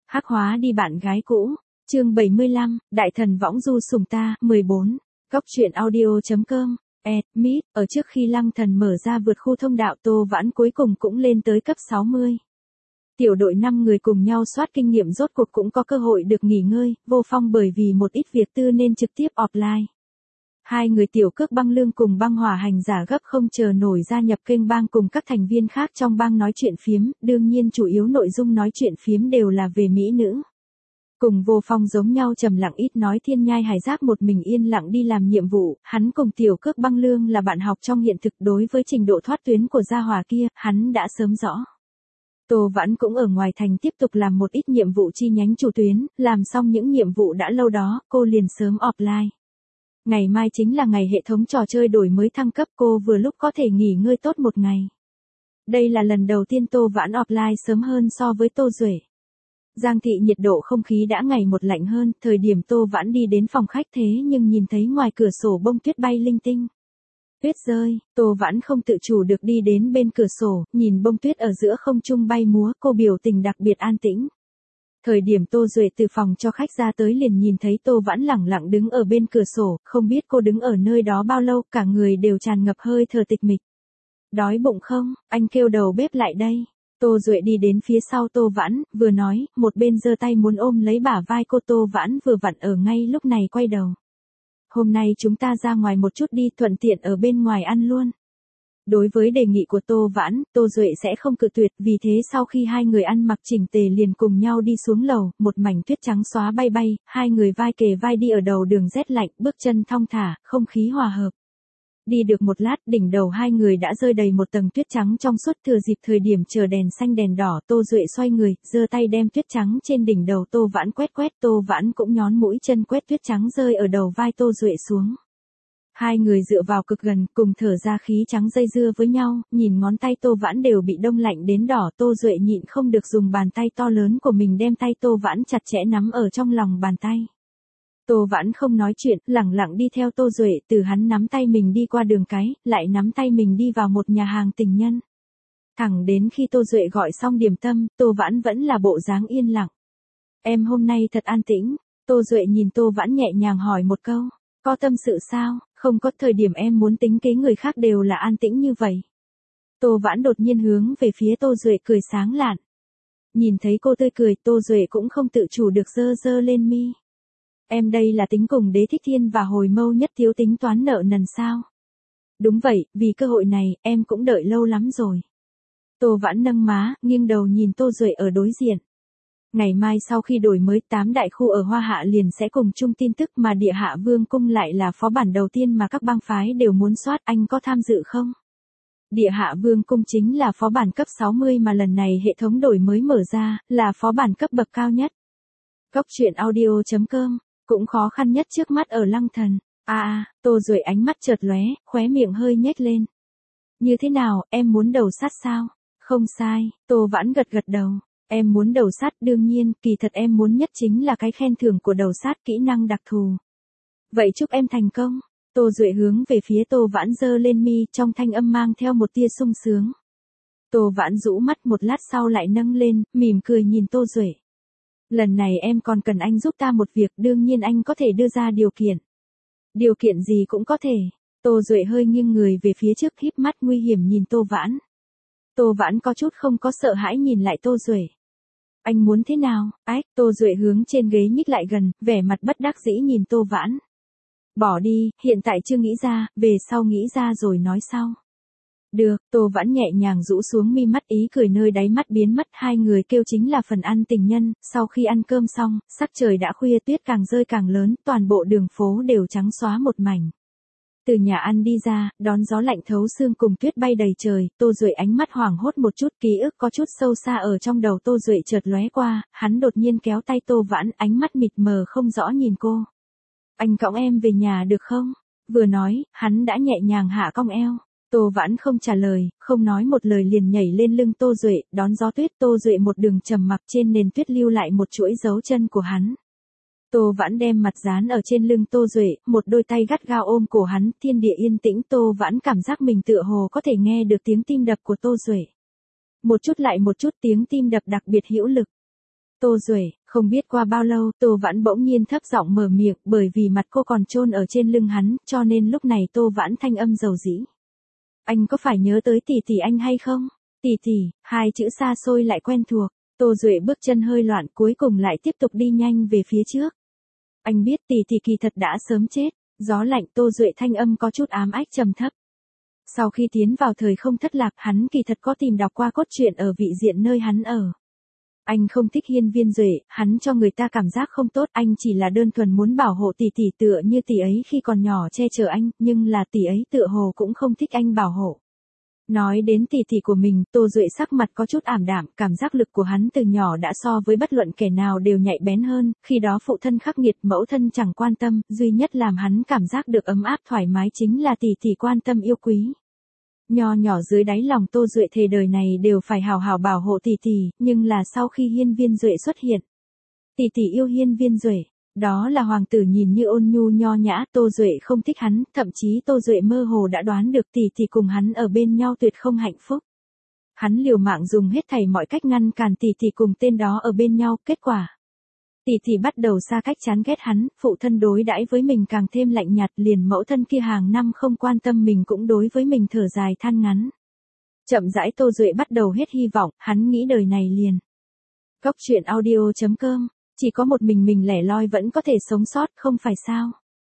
Hắc hóa đi bạn gái cũ. Chương 75, Đại thần võng du sủng ta, 14. Góc truyện audio.com. Mít, ở trước khi Lăng Thần mở ra vượt khu thông đạo, Tô Vãn cuối cùng cũng lên tới cấp 60. Tiểu đội 5 người cùng nhau soát kinh nghiệm rốt cuộc cũng có cơ hội được nghỉ ngơi, Vô Phong bởi vì một ít việc tư nên trực tiếp offline. Hai người Tiểu Cước Băng Lương cùng Băng Hỏa Hành Giả gấp không chờ nổi gia nhập kênh bang cùng các thành viên khác trong bang nói chuyện phiếm, đương nhiên chủ yếu nội dung nói chuyện phiếm đều là về mỹ nữ. Cùng Vô Phong giống nhau trầm lặng ít nói, Thiên Nhai Hải Giáp một mình yên lặng đi làm nhiệm vụ, hắn cùng Tiểu Cước Băng Lương là bạn học trong hiện thực, đối với trình độ thoát tuyến của gia hỏa kia, hắn đã sớm rõ. Tô Vãn cũng ở ngoài thành tiếp tục làm một ít nhiệm vụ chi nhánh chủ tuyến, làm xong những nhiệm vụ đã lâu đó, cô liền sớm offline. Ngày mai chính là ngày hệ thống trò chơi đổi mới thăng cấp, cô vừa lúc có thể nghỉ ngơi tốt một ngày. Đây là lần đầu tiên Tô Vãn offline sớm hơn so với Tô Duệ. Giang thị nhiệt độ không khí đã ngày một lạnh hơn, thời điểm Tô Vãn đi đến phòng khách thế nhưng nhìn thấy ngoài cửa sổ bông tuyết bay linh tinh. Tuyết rơi, Tô Vãn không tự chủ được đi đến bên cửa sổ, nhìn bông tuyết ở giữa không trung bay múa, cô biểu tình đặc biệt an tĩnh. Thời điểm Tô Duệ từ phòng cho khách ra tới liền nhìn thấy Tô Vãn lẳng lặng đứng ở bên cửa sổ, không biết cô đứng ở nơi đó bao lâu, cả người đều tràn ngập hơi thở tịch mịch. Đói bụng không, anh kêu đầu bếp lại đây. Tô Duệ đi đến phía sau Tô Vãn, vừa nói, một bên giơ tay muốn ôm lấy bả vai cô. Tô Vãn vừa vặn ở ngay lúc này quay đầu. Hôm nay chúng ta ra ngoài một chút đi, thuận tiện ở bên ngoài ăn luôn. Đối với đề nghị của Tô Vãn, Tô Duệ sẽ không cự tuyệt, vì thế sau khi hai người ăn mặc chỉnh tề liền cùng nhau đi xuống lầu, một mảnh tuyết trắng xóa bay bay, hai người vai kề vai đi ở đầu đường rét lạnh, bước chân thong thả, không khí hòa hợp. Đi được một lát, đỉnh đầu hai người đã rơi đầy một tầng tuyết trắng trong suốt, thừa dịp thời điểm chờ đèn xanh đèn đỏ, Tô Duệ xoay người, giơ tay đem tuyết trắng trên đỉnh đầu Tô Vãn quét quét, Tô Vãn cũng nhón mũi chân quét tuyết trắng rơi ở đầu vai Tô Duệ xuống. Hai người dựa vào cực gần, cùng thở ra khí trắng dây dưa với nhau, nhìn ngón tay Tô Vãn đều bị đông lạnh đến đỏ, Tô Duệ nhịn không được dùng bàn tay to lớn của mình đem tay Tô Vãn chặt chẽ nắm ở trong lòng bàn tay. Tô Vãn không nói chuyện, lẳng lặng đi theo Tô Duệ, từ hắn nắm tay mình đi qua đường cái, lại nắm tay mình đi vào một nhà hàng tình nhân. Thẳng đến khi Tô Duệ gọi xong điểm tâm, Tô Vãn vẫn là bộ dáng yên lặng. Em hôm nay thật an tĩnh. Tô Duệ nhìn Tô Vãn nhẹ nhàng hỏi một câu. Có tâm sự sao? Không có, thời điểm em muốn tính kế người khác đều là an tĩnh như vậy. Tô Vãn đột nhiên hướng về phía Tô Duệ cười sáng lạn. Nhìn thấy cô tươi cười, Tô Duệ cũng không tự chủ được giơ giơ lên mi. Em đây là tính cùng Đế Thích Thiên và Hồi Mâu Nhất Thiếu tính toán nợ nần sao? Đúng vậy, vì cơ hội này, em cũng đợi lâu lắm rồi. Tô Vãn nâng má, nghiêng đầu nhìn Tô Duệ ở đối diện. Ngày mai sau khi đổi mới 8 đại khu ở Hoa Hạ liền sẽ cùng chung tin tức, mà Địa Hạ Vương Cung lại là phó bản đầu tiên mà các bang phái đều muốn soát, anh có tham dự không? Địa Hạ Vương Cung chính là phó bản cấp 60 mà lần này hệ thống đổi mới mở ra, là phó bản cấp bậc cao nhất. Góc truyện audio.com, cũng khó khăn nhất trước mắt ở Lăng Thần. Tô Duệ ánh mắt chợt lóe, khóe miệng hơi nhếch lên. Như thế nào, em muốn đầu sát sao? Không sai, Tô Vãn gật gật đầu. Em muốn đầu sát, đương nhiên, kỳ thật em muốn nhất chính là cái khen thưởng của đầu sát, kỹ năng đặc thù. Vậy chúc em thành công. Tô Duệ hướng về phía Tô Vãn giơ lên mi, trong thanh âm mang theo một tia sung sướng. Tô Vãn rũ mắt một lát sau lại nâng lên, mỉm cười nhìn Tô Duệ. Lần này em còn cần anh giúp ta một việc, đương nhiên anh có thể đưa ra điều kiện. Điều kiện gì cũng có thể. Tô Duệ hơi nghiêng người về phía trước, híp mắt nguy hiểm nhìn Tô Vãn. Tô Vãn có chút không có sợ hãi nhìn lại Tô Duệ. Anh muốn thế nào? Tô Duệ hướng trên ghế nhích lại gần, vẻ mặt bất đắc dĩ nhìn Tô Vãn. Bỏ đi, hiện tại chưa nghĩ ra, về sau nghĩ ra rồi nói sau. Được, Tô Vãn nhẹ nhàng rũ xuống mi mắt, ý cười nơi đáy mắt biến mất, hai người kêu chính là phần ăn tình nhân, sau khi ăn cơm xong, sắc trời đã khuya, tuyết càng rơi càng lớn, toàn bộ đường phố đều trắng xóa một mảnh. Từ nhà ăn đi ra, đón gió lạnh thấu xương cùng tuyết bay đầy trời, Tô Duệ ánh mắt hoảng hốt một chút, ký ức có chút sâu xa ở trong đầu Tô Duệ chợt lóe qua, hắn đột nhiên kéo tay Tô Vãn, ánh mắt mịt mờ không rõ nhìn cô. Anh cõng em về nhà được không? Vừa nói, hắn đã nhẹ nhàng hạ cong eo. Tô Vãn không trả lời, không nói một lời liền nhảy lên lưng Tô Duệ, đón gió tuyết. Tô Duệ một đường trầm mặc trên nền tuyết lưu lại một chuỗi dấu chân của hắn. Tô Vãn đem mặt dán ở trên lưng Tô Duệ, một đôi tay gắt gao ôm cổ hắn, thiên địa yên tĩnh, Tô Vãn cảm giác mình tựa hồ có thể nghe được tiếng tim đập của Tô Duệ. Một chút lại một chút, tiếng tim đập đặc biệt hữu lực. Tô Duệ, Không biết qua bao lâu, Tô Vãn bỗng nhiên thấp giọng mở miệng, bởi vì mặt cô còn chôn ở trên lưng hắn, cho nên lúc này Tô Vãn thanh âm dầu dĩ. Anh có phải nhớ tới tỷ tỷ anh hay không? Tỷ tỷ, hai chữ xa xôi lại quen thuộc. Tô Duệ bước chân hơi loạn, cuối cùng lại tiếp tục đi nhanh về phía trước. Anh biết tỷ tỷ kỳ thật đã sớm chết. Gió lạnh, Tô Duệ thanh âm có chút ám ách trầm thấp. Sau khi tiến vào thời không thất lạc, hắn kỳ thật có tìm đọc qua cốt truyện ở vị diện nơi hắn ở. Anh không thích Hiên Viên Duệ, hắn cho người ta cảm giác không tốt, anh chỉ là đơn thuần muốn bảo hộ tỷ tỷ tựa như tỷ ấy khi còn nhỏ che chở anh, nhưng là tỷ ấy tựa hồ cũng không thích anh bảo hộ. Nói đến tỷ tỷ của mình, Tô Duệ sắc mặt có chút ảm đạm, cảm giác lực của hắn từ nhỏ đã so với bất luận kẻ nào đều nhạy bén hơn, khi đó phụ thân khắc nghiệt, mẫu thân chẳng quan tâm, duy nhất làm hắn cảm giác được ấm áp thoải mái chính là tỷ tỷ quan tâm yêu quý. Nho nhỏ dưới đáy lòng Tô Duệ thề đời này đều phải hào hào bảo hộ tỷ tỷ, nhưng là sau khi Hiên Viên Duệ xuất hiện. Tỷ tỷ yêu Hiên Viên Duệ, đó là hoàng tử nhìn như ôn nhu nho nhã, Tô Duệ không thích hắn, thậm chí Tô Duệ mơ hồ đã đoán được tỷ tỷ cùng hắn ở bên nhau tuyệt không hạnh phúc. Hắn liều mạng dùng hết thảy mọi cách ngăn cản tỷ tỷ cùng tên đó ở bên nhau, kết quả. Tỷ tỷ bắt đầu xa cách chán ghét hắn, phụ thân đối đãi với mình càng thêm lạnh nhạt, liền mẫu thân kia hàng năm không quan tâm mình cũng đối với mình thở dài than ngắn. Chậm rãi Tô Duệ bắt đầu hết hy vọng, hắn nghĩ đời này liền. Góc truyện audio.com, chỉ có một mình lẻ loi vẫn có thể sống sót, không phải sao?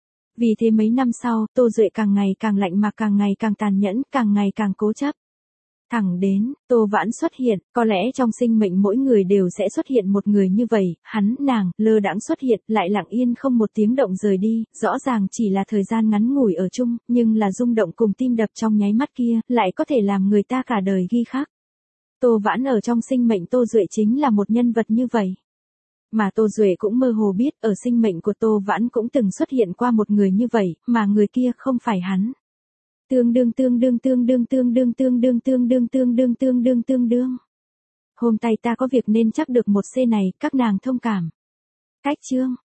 Vì thế mấy năm sau, Tô Duệ càng ngày càng lạnh mà càng ngày càng tàn nhẫn, càng ngày càng cố chấp. Thẳng đến, Tô Vãn xuất hiện, có lẽ trong sinh mệnh mỗi người đều sẽ xuất hiện một người như vậy, hắn, nàng, lơ đãng xuất hiện, lại lặng yên không một tiếng động rời đi, rõ ràng chỉ là thời gian ngắn ngủi ở chung, nhưng là rung động cùng tim đập trong nháy mắt kia, lại có thể làm người ta cả đời ghi khắc. Tô Vãn ở trong sinh mệnh Tô Duệ chính là một nhân vật như vậy. Mà Tô Duệ cũng mơ hồ biết, ở sinh mệnh của Tô Vãn cũng từng xuất hiện qua một người như vậy, mà người kia không phải hắn. Hôm tay ta có việc nên chắc được một C này, các nàng thông cảm. Cách chương